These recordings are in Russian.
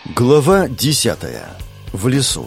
Глава 10. В лесу.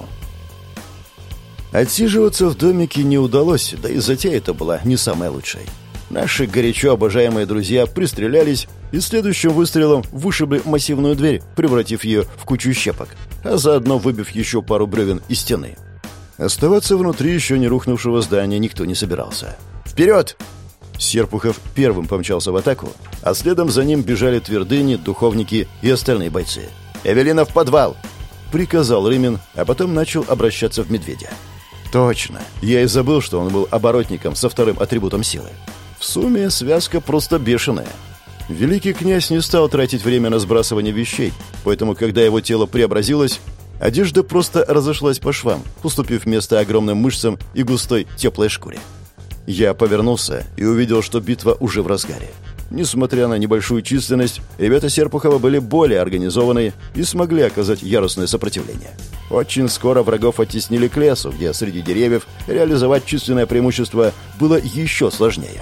Отсиживаться в домике не удалось, да и затея это была не самой лучшей. Наши горячо обожаемые друзья пристрелялись и следующим выстрелом вышибли массивную дверь, превратив ее в кучу щепок, а заодно выбив еще пару бревен из стены. Оставаться внутри еще не рухнувшего здания никто не собирался. «Вперед!» Серпухов первым помчался в атаку, а следом за ним бежали твердыни, духовники и остальные бойцы. «Эвелина в подвал!» — приказал Рымин, а потом начал обращаться в медведя. «Точно! Я и забыл, что он был оборотником со вторым атрибутом силы. В сумме связка просто бешеная. Великий князь не стал тратить время на сбрасывание вещей, поэтому, когда его тело преобразилось, одежда просто разошлась по швам, уступив место огромным мышцам и густой теплой шкуре. Я повернулся и увидел, что битва уже в разгаре. Несмотря на небольшую численность, ребята Серпухова были более организованные и смогли оказать яростное сопротивление. Очень скоро врагов оттеснили к лесу, где среди деревьев реализовать численное преимущество было еще сложнее.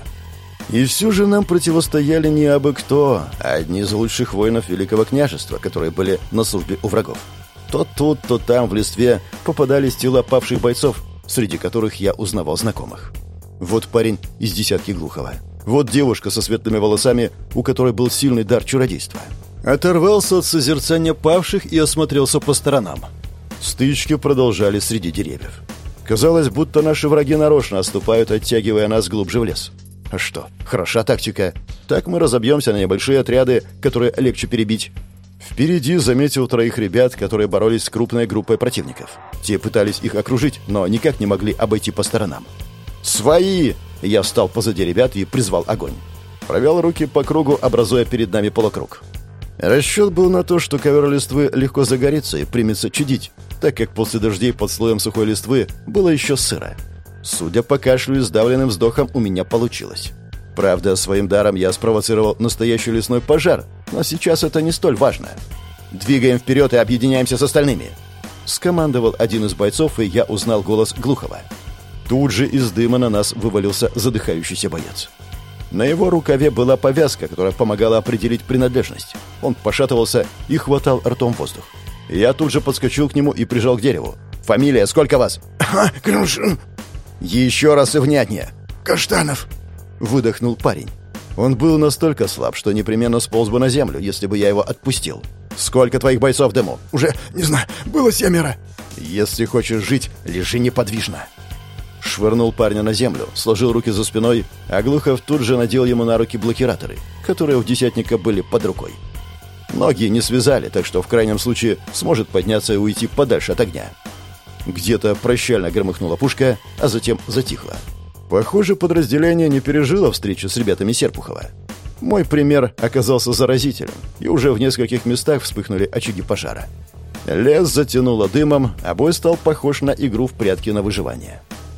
И все же нам противостояли не абы кто, а одни из лучших воинов Великого княжества, которые были на службе у врагов. То тут, то там в листве попадались тела павших бойцов, среди которых я узнавал знакомых. Вот парень из десятки Глухова. Вот девушка со светлыми волосами, у которой был сильный дар чародейства. Оторвался от созерцания павших и осмотрелся по сторонам. Стычки продолжались среди деревьев. Казалось, будто наши враги нарочно отступают, оттягивая нас глубже в лес. А что, хороша тактика. Так мы разобьемся на небольшие отряды, которые легче перебить. Впереди заметил троих ребят, которые боролись с крупной группой противников. Те пытались их окружить, но никак не могли обойти по сторонам. «Свои!» Я встал позади ребят и призвал огонь. Провел руки по кругу, образуя перед нами полукруг. Расчет был на то, что ковер листвы легко загорится и примется чадить, так как после дождей под слоем сухой листвы было еще сыро. Судя по кашлю и сдавленным вздохам, у меня получилось. Правда, своим даром я спровоцировал настоящий лесной пожар, но сейчас это не столь важно. «Двигаем вперед и объединяемся с остальными!» Скомандовал один из бойцов, и я узнал голос Глухова. Тут же из дыма на нас вывалился задыхающийся боец. На его рукаве была повязка, которая помогала определить принадлежность. Он пошатывался и хватал ртом воздух. Я тут же подскочил к нему и прижал к дереву. «Фамилия, сколько вас?» Крушин. «Еще раз и внятнее!» Каштанов. Выдохнул парень. Он был настолько слаб, что непременно сполз бы на землю, если бы я его отпустил. «Сколько твоих бойцов в дыму?» Уже, не знаю, было 7. «Если хочешь жить, лежи неподвижно!» Швырнул парня на землю, сложил руки за спиной, а Глухов тут же надел ему на руки блокираторы, которые у десятника были под рукой. Ноги не связали, так что в крайнем случае сможет подняться и уйти подальше от огня. Где-то прощально громыхнула пушка, а затем затихла. Похоже, подразделение не пережило встречу с ребятами Серпухова. Мой пример оказался заразителем, и уже в нескольких местах вспыхнули очаги пожара. Лес затянуло дымом, а бой стал похож на игру в прятки на выживание.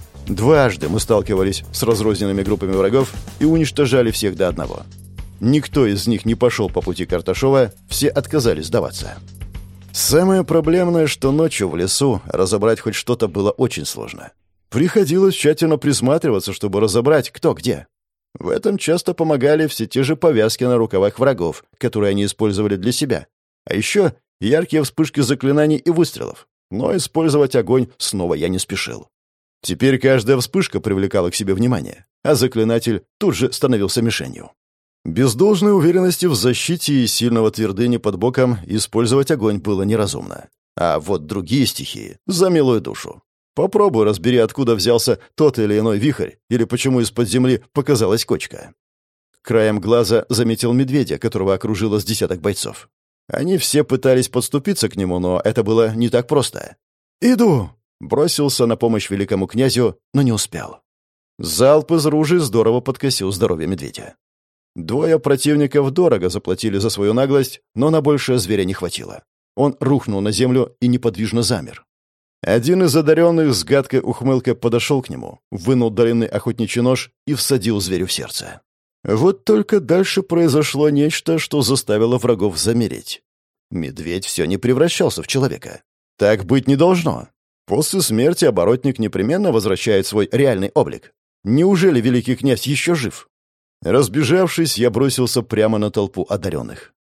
Дважды мы сталкивались с разрозненными группами врагов и уничтожали всех до одного. Никто из них не пошел по пути Карташова, все отказались сдаваться. Самое проблемное, что ночью в лесу разобрать хоть что-то было очень сложно. Приходилось тщательно присматриваться, чтобы разобрать, кто где. В этом часто помогали все те же повязки на рукавах врагов, которые они использовали для себя. А еще яркие вспышки заклинаний и выстрелов. Но использовать огонь снова я не спешил. Теперь каждая вспышка привлекала к себе внимание, а заклинатель тут же становился мишенью. Без должной уверенности в защите и сильного твердыни под боком использовать огонь было неразумно. А вот другие стихии — за милую душу. Попробуй разбери, откуда взялся тот или иной вихрь, или почему из-под земли показалась кочка. Краем глаза заметил медведя, которого окружило с десяток бойцов. Они все пытались подступиться к нему, но это было не так просто. «Иду!» Бросился на помощь великому князю, но не успел. Залп из ружей здорово подкосил здоровье медведя. Двое противников дорого заплатили за свою наглость, но на большее зверя не хватило. Он рухнул на землю и неподвижно замер. Один из одаренных с гадкой ухмылкой подошел к нему, вынул длинный охотничий нож и всадил зверю в сердце. Вот только дальше произошло нечто, что заставило врагов замереть. Медведь все не превращался в человека. Так быть не должно. После смерти оборотник непременно возвращает свой реальный облик. Неужели великий князь еще жив? Разбежавшись, я бросился прямо на толпу одаренных.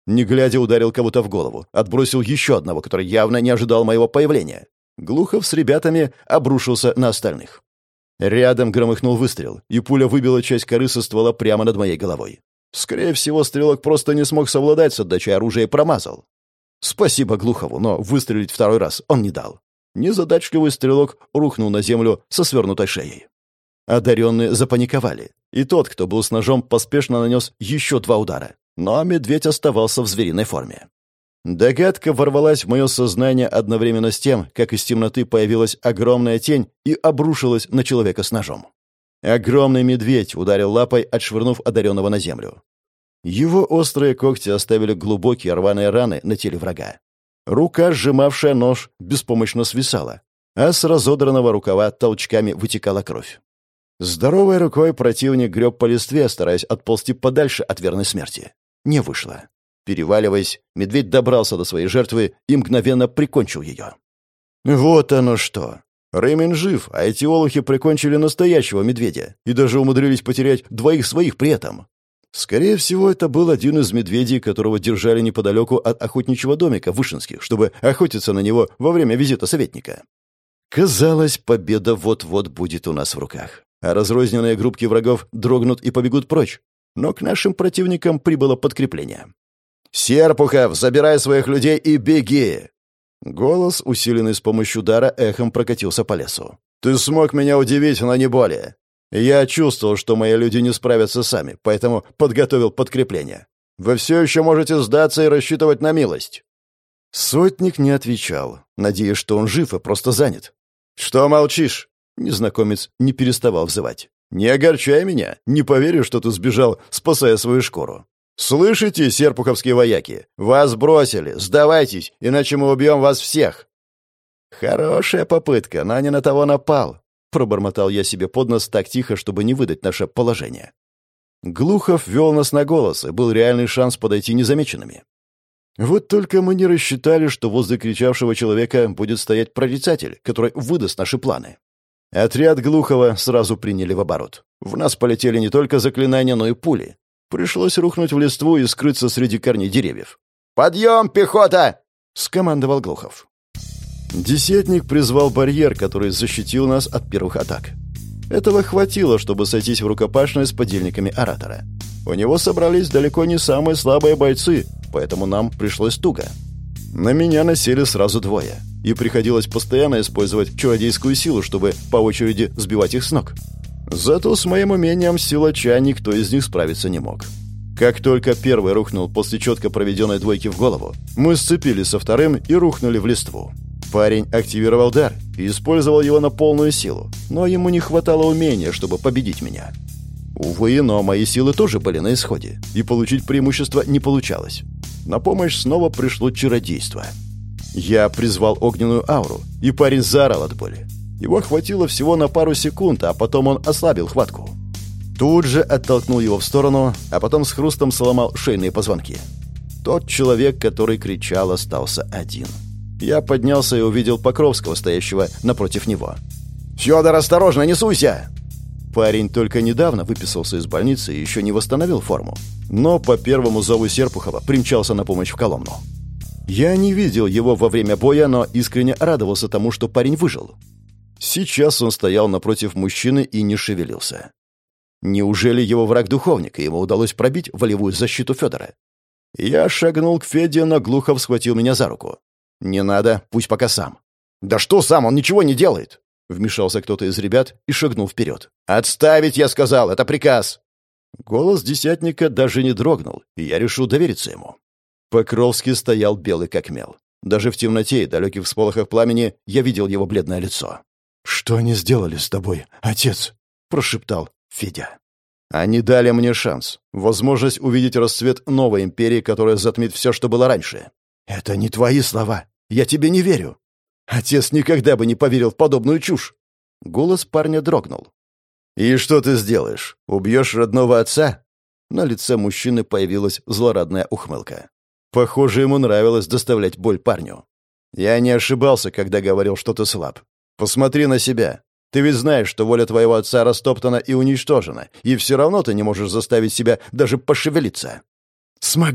Не глядя, ударил кого-то в голову, отбросил еще одного, который явно не ожидал моего появления. Глухов с ребятами обрушился на остальных. Рядом громыхнул выстрел, и пуля выбила часть коры со ствола прямо над моей головой. Скорее всего, стрелок просто не смог совладать с отдачей оружия и промазал. Спасибо Глухову, но выстрелить второй раз он не дал. Незадачливый стрелок рухнул на землю со свернутой шеей. Одаренные запаниковали, и тот, кто был с ножом, поспешно нанес еще 2 удара. Но медведь оставался в звериной форме. Догадка ворвалась в мое сознание одновременно с тем, как из темноты появилась огромная тень и обрушилась на человека с ножом. Огромный медведь ударил лапой, отшвырнув одаренного на землю. Его острые когти оставили глубокие рваные раны на теле врага. Рука, сжимавшая нож, беспомощно свисала, а с разодранного рукава толчками вытекала кровь. Здоровой рукой противник греб по листве, стараясь отползти подальше от верной смерти. Не вышло. Переваливаясь, медведь добрался до своей жертвы и мгновенно прикончил ее. Вот оно что. Рэймин жив, а эти олухи прикончили настоящего медведя и даже умудрились потерять 2 своих при этом. Скорее всего, это был один из медведей, которого держали неподалеку от охотничьего домика Вышинских, чтобы охотиться на него во время визита советника. Казалось, победа вот-вот будет у нас в руках, а разрозненные группки врагов дрогнут и побегут прочь. Но к нашим противникам прибыло подкрепление. «Серпухов, забирай своих людей и беги!» Голос, усиленный с помощью дара, эхом прокатился по лесу. «Ты смог меня удивить, но не более. Я чувствовал, что мои люди не справятся сами, поэтому подготовил подкрепление. Вы все еще можете сдаться и рассчитывать на милость». Сотник не отвечал, надеясь, что он жив и просто занят. «Что молчишь?» Незнакомец не переставал взывать. «Не огорчай меня, не поверю, что ты сбежал, спасая свою шкуру. Слышите, серпуховские вояки? Вас бросили, сдавайтесь, иначе мы убьем вас всех». «Хорошая попытка, но не на того напал», — пробормотал я себе под нос так тихо, чтобы не выдать наше положение. Глухов вел нас на голос, и был реальный шанс подойти незамеченными. Вот только мы не рассчитали, что возле кричавшего человека будет стоять прорицатель, который выдаст наши планы. Отряд Глухова сразу приняли в оборот. В нас полетели не только заклинания, но и пули. Пришлось рухнуть в листву и скрыться среди корней деревьев. «Подъем, пехота!» — скомандовал Глухов. Десятник призвал барьер, который защитил нас от первых атак. Этого хватило, чтобы сойтись в рукопашной с подельниками оратора. У него собрались далеко не самые слабые бойцы, поэтому нам пришлось туго. На меня насели сразу 2, и приходилось постоянно использовать чародейскую силу, чтобы по очереди сбивать их с ног. Зато с моим умением силача никто из них справиться не мог. Как только первый рухнул после четко проведенной двойки в голову, мы сцепились со вторым и рухнули в листву. Парень активировал дар и использовал его на полную силу, но ему не хватало умения, чтобы победить меня. Увы, но мои силы тоже были на исходе, и получить преимущество не получалось. На помощь снова пришло чародейство. Я призвал огненную ауру, и парень заорал от боли. Его хватило всего на пару секунд, а потом он ослабил хватку. Тут же оттолкнул его в сторону, а потом с хрустом сломал шейные позвонки. Тот человек, который кричал, остался один. Я поднялся и увидел Покровского, стоящего напротив него. «Фёдор, осторожно, не суйся!» Парень только недавно выписался из больницы и еще не восстановил форму. Но по первому зову Серпухова примчался на помощь в Коломну. Я не видел его во время боя, но искренне радовался тому, что парень выжил. Сейчас он стоял напротив мужчины и не шевелился. Неужели его враг духовник, и ему удалось пробить волевую защиту Федора? Я шагнул к Феде, но Глухов схватил меня за руку. «Не надо, пусть пока сам». «Да что сам, он ничего не делает!» Вмешался кто-то из ребят и шагнул вперед. «Отставить, я сказал, это приказ!» Голос десятника даже не дрогнул, и я решил довериться ему. Покровский стоял белый как мел. Даже в темноте и далеких всполохах пламени я видел его бледное лицо. «Что они сделали с тобой, отец?» — прошептал Федя. «Они дали мне шанс, возможность увидеть расцвет новой империи, которая затмит все, что было раньше». «Это не твои слова. Я тебе не верю. Отец никогда бы не поверил в подобную чушь». Голос парня дрогнул. «И что ты сделаешь? Убьешь родного отца?» На лице мужчины появилась злорадная ухмылка. Похоже, ему нравилось доставлять боль парню. «Я не ошибался, когда говорил, что ты слаб. Посмотри на себя. Ты ведь знаешь, что воля твоего отца растоптана и уничтожена, и все равно ты не можешь заставить себя даже пошевелиться». «Смогу»,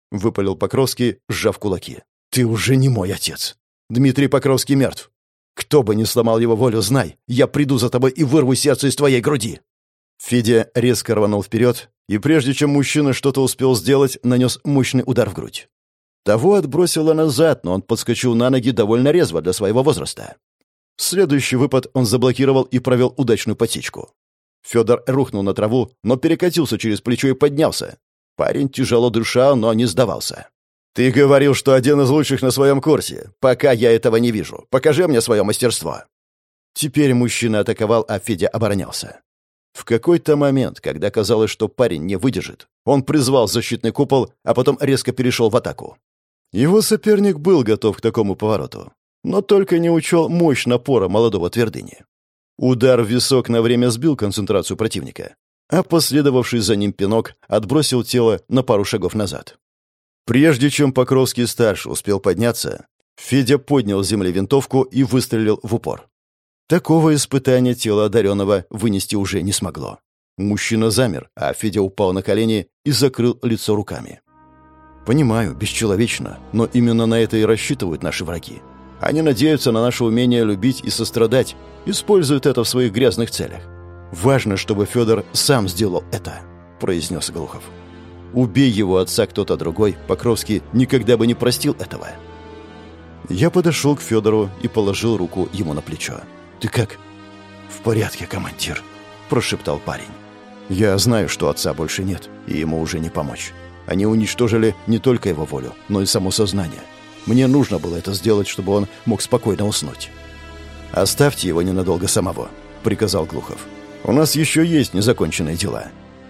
— выпалил Покровский, сжав кулаки. «Ты уже не мой отец. Дмитрий Покровский мертв. Кто бы ни сломал его волю, знай, я приду за тобой и вырву сердце из твоей груди». Федя резко рванул вперед, и прежде чем мужчина что-то успел сделать, нанес мощный удар в грудь. Того отбросило назад, но он подскочил на ноги довольно резво для своего возраста. Следующий выпад он заблокировал и провел удачную подсечку. Федор рухнул на траву, но перекатился через плечо и поднялся. Парень тяжело дышал, но не сдавался. «Ты говорил, что один из лучших на своем курсе. Пока я этого не вижу. Покажи мне свое мастерство». Теперь мужчина атаковал, а Федя оборонялся. В какой-то момент, когда казалось, что парень не выдержит, он призвал защитный купол, а потом резко перешел в атаку. Его соперник был готов к такому повороту, но только не учел мощь напора молодого твердыни. Удар в висок на время сбил концентрацию противника, а последовавший за ним пинок отбросил тело на пару шагов назад. Прежде чем Покровский-старший успел подняться, Федя поднял с земли винтовку и выстрелил в упор. Такого испытания тело одаренного вынести уже не смогло. Мужчина замер, а Федя упал на колени и закрыл лицо руками. Понимаю, бесчеловечно, но именно на это и рассчитывают наши враги. Они надеются на наше умение любить и сострадать, используют это в своих грязных целях. Важно, чтобы Федор сам сделал это, произнес Глухов. Убей его отца кто-то другой, Покровский никогда бы не простил этого. Я подошел к Федору и положил руку ему на плечо. «Ты как?» «В порядке, командир», — прошептал парень. «Я знаю, что отца больше нет, и ему уже не помочь. Они уничтожили не только его волю, но и само сознание. Мне нужно было это сделать, чтобы он мог спокойно уснуть». «Оставьте его ненадолго самого», — приказал Глухов. «У нас еще есть незаконченные дела».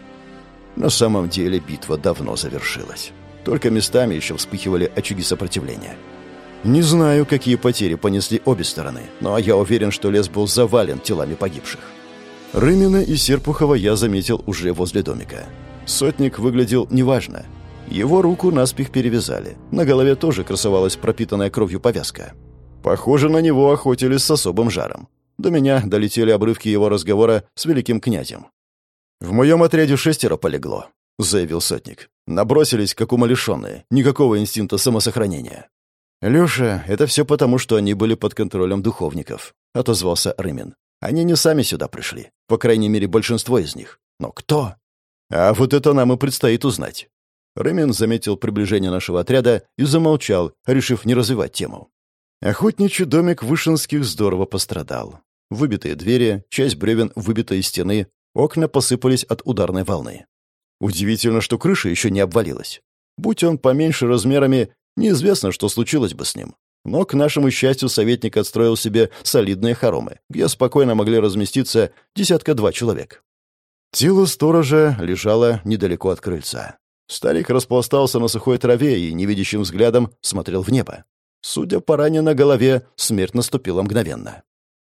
На самом деле битва давно завершилась. Только местами еще вспыхивали очаги сопротивления. Не знаю, какие потери понесли обе стороны, но я уверен, что лес был завален телами погибших. Рымина и Серпухова я заметил уже возле домика. Сотник выглядел неважно. Его руку наспех перевязали. На голове тоже красовалась пропитанная кровью повязка. Похоже, на него охотились с особым жаром. До меня долетели обрывки его разговора с великим князем. «В моем отряде 6 полегло», — заявил сотник. «Набросились, как умалишенные. Никакого инстинкта самосохранения». «Леша, это все потому, что они были под контролем духовников», — отозвался Рымин. «Они не сами сюда пришли. По крайней мере, большинство из них. Но кто?» «А вот это нам и предстоит узнать». Рымин заметил приближение нашего отряда и замолчал, решив не развивать тему. Охотничий домик Вышинских здорово пострадал. Выбитые двери, часть бревен выбита из стены, окна посыпались от ударной волны. Удивительно, что крыша еще не обвалилась. Будь он поменьше размерами, неизвестно, что случилось бы с ним. Но, к нашему счастью, советник отстроил себе солидные хоромы, где спокойно могли разместиться 1-2 человек. Тело сторожа лежало недалеко от крыльца. Старик распластался на сухой траве и невидящим взглядом смотрел в небо. Судя по ране на голове, смерть наступила мгновенно.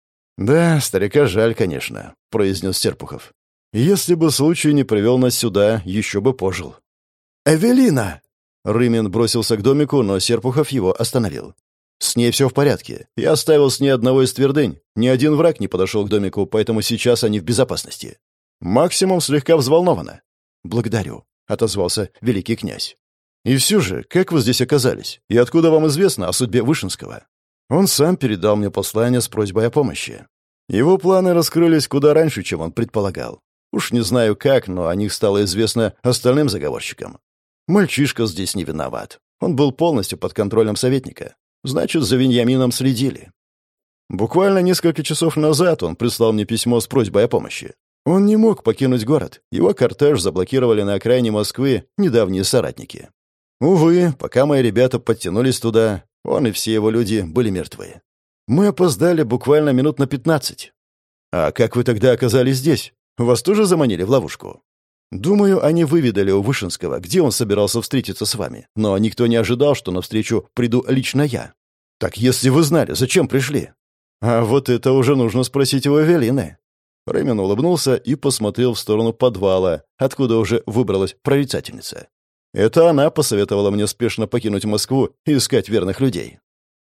«Да, старика жаль, конечно», — произнес Серпухов. «Если бы случай не привел нас сюда, еще бы пожил». «Эвелина!» Рымин бросился к домику, но Серпухов его остановил. «С ней все в порядке. Я оставил с ней одного из твердынь. Ни один враг не подошел к домику, поэтому сейчас они в безопасности. Максимум слегка взволнована». «Благодарю», — отозвался великий князь. «И все же, как вы здесь оказались? И откуда вам известно о судьбе Вышинского?» Он сам передал мне послание с просьбой о помощи. Его планы раскрылись куда раньше, чем он предполагал. Уж не знаю как, но о них стало известно остальным заговорщикам. Мальчишка здесь не виноват. Он был полностью под контролем советника. Значит, за Веньямином следили. Буквально несколько часов назад он прислал мне письмо с просьбой о помощи. Он не мог покинуть город. Его кортеж заблокировали на окраине Москвы недавние соратники. Увы, пока мои ребята подтянулись туда, он и все его люди были мертвы. Мы опоздали буквально минут на 15. А как вы тогда оказались здесь? Вас тоже заманили в ловушку? Думаю, они выведали у Вышинского, где он собирался встретиться с вами, но никто не ожидал, что навстречу приду лично я. Так если вы знали, зачем пришли? А вот это уже нужно спросить у Эвелины. Рымин улыбнулся и посмотрел в сторону подвала, откуда уже выбралась прорицательница. Это она посоветовала мне спешно покинуть Москву и искать верных людей.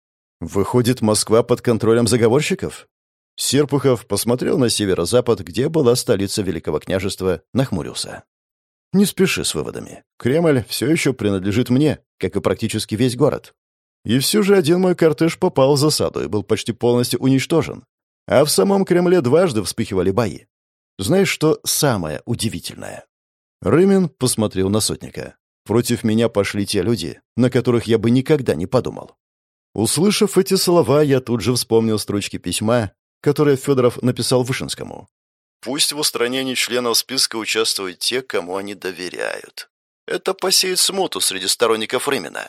Выходит, Москва под контролем заговорщиков? Серпухов посмотрел на северо-запад, где была столица Великого княжества, нахмурился. Не спеши с выводами. Кремль все еще принадлежит мне, как и практически весь город. И все же один мой кортеж попал в засаду и был почти полностью уничтожен. А в самом Кремле дважды вспыхивали бои. Знаешь, что самое удивительное? Рымин посмотрел на сотника. Против меня пошли те люди, на которых я бы никогда не подумал. Услышав эти слова, я тут же вспомнил строчки письма, которое Федоров написал Вышинскому. «Пусть в устранении членов списка участвуют те, кому они доверяют. Это посеет смуту среди сторонников Рымина».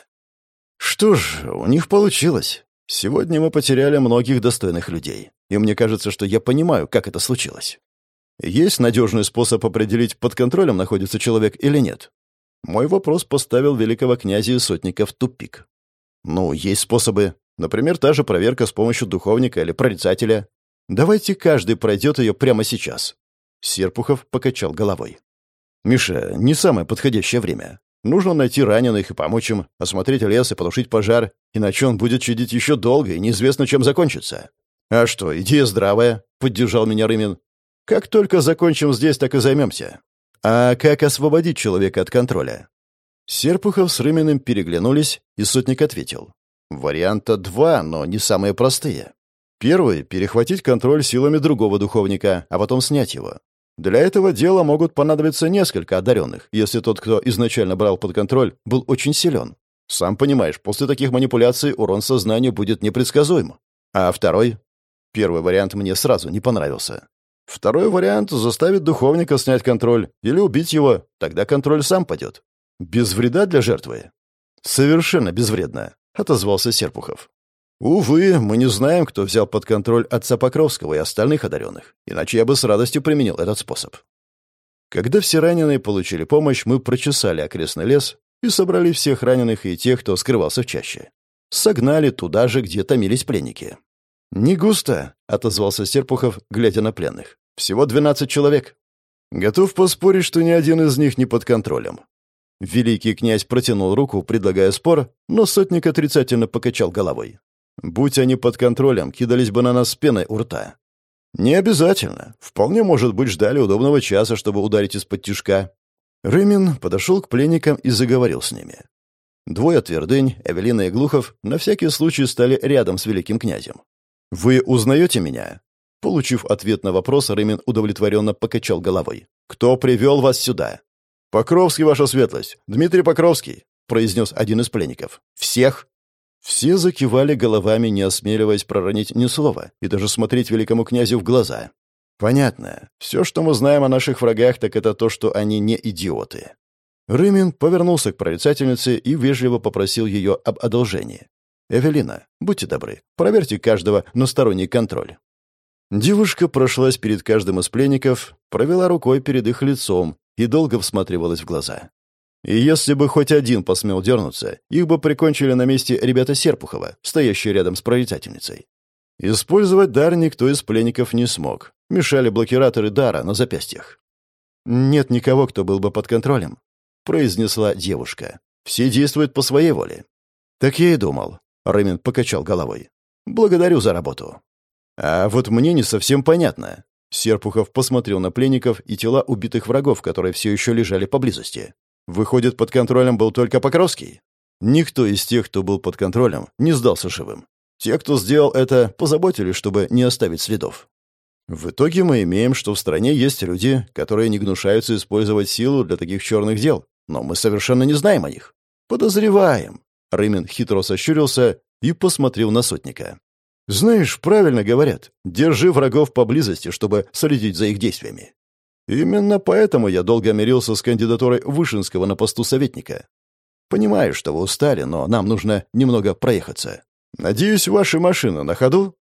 Что ж, у них получилось. Сегодня мы потеряли многих достойных людей, и мне кажется, что я понимаю, как это случилось. Есть надежный способ определить, под контролем находится человек или нет? Мой вопрос поставил великого князя и сотника в тупик. Есть способы. Например, та же проверка с помощью духовника или прорицателя. Давайте каждый пройдет ее прямо сейчас. Серпухов покачал головой. Миша, не самое подходящее время. Нужно найти раненых и помочь им, осмотреть лес и потушить пожар, иначе он будет чадить еще долго, и неизвестно, чем закончится. А что, идея здравая, поддержал меня Рымин. Как только закончим здесь, так и займемся. А как освободить человека от контроля? Серпухов с Рыминым переглянулись, и сотник ответил. Варианта два, но не самые простые. Первый — перехватить контроль силами другого духовника, а потом снять его. Для этого дела могут понадобиться несколько одаренных, если тот, кто изначально брал под контроль, был очень силен. Сам понимаешь, после таких манипуляций урон сознанию будет непредсказуем. А второй? Первый вариант мне сразу не понравился. Второй вариант — заставить духовника снять контроль или убить его, тогда контроль сам падет. Без вреда для жертвы? Совершенно безвредно, отозвался Серпухов. Увы, мы не знаем, кто взял под контроль отца Покровского и остальных одаренных, иначе я бы с радостью применил этот способ. Когда все раненые получили помощь, мы прочесали окрестный лес и собрали всех раненых и тех, кто скрывался в чаще. Согнали туда же, где томились пленники. «Не густо», — отозвался Серпухов, глядя на пленных. «Всего 12 человек. Готов поспорить, что ни один из них не под контролем». Великий князь протянул руку, предлагая спор, но сотник отрицательно покачал головой. «Будь они под контролем, кидались бы на нас с пеной у рта». «Не обязательно. Вполне, может быть, ждали удобного часа, чтобы ударить из-под тишка». Рымин подошел к пленникам и заговорил с ними. Двое Твердынь, Эвелина и Глухов на всякий случай стали рядом с великим князем. «Вы узнаете меня?» Получив ответ на вопрос, Рымин удовлетворенно покачал головой. «Кто привел вас сюда?» «Покровский, ваша светлость. Дмитрий Покровский», — произнес один из пленников. «Всех?» Все закивали головами, не осмеливаясь проронить ни слова и даже смотреть великому князю в глаза. «Понятно. Все, что мы знаем о наших врагах, так это то, что они не идиоты». Рымин повернулся к прорицательнице и вежливо попросил ее об одолжении. «Эвелина, будьте добры, проверьте каждого на сторонний контроль». Девушка прошлась перед каждым из пленников, провела рукой перед их лицом и долго всматривалась в глаза. И если бы хоть один посмел дернуться, их бы прикончили на месте ребята Серпухова, стоящие рядом с прорицательницей. Использовать дар никто из пленников не смог. Мешали блокираторы дара на запястьях. «Нет никого, кто был бы под контролем», — произнесла девушка. «Все действуют по своей воле». «Так я и думал», — Рымин покачал головой. «Благодарю за работу». «А вот мне не совсем понятно». Серпухов посмотрел на пленников и тела убитых врагов, которые все еще лежали поблизости. Выходит, под контролем был только Покровский? Никто из тех, кто был под контролем, не сдался живым. Те, кто сделал это, позаботились, чтобы не оставить следов. В итоге мы имеем, что в стране есть люди, которые не гнушаются использовать силу для таких черных дел, но мы совершенно не знаем о них. Подозреваем. Рымин хитро сощурился и посмотрел на сотника. «Знаешь, правильно говорят, держи врагов поблизости, чтобы следить за их действиями. Именно поэтому я долго мирился с кандидатурой Вышинского на посту советника. Понимаю, что вы устали, но нам нужно немного проехаться. Надеюсь, ваши машины на ходу?»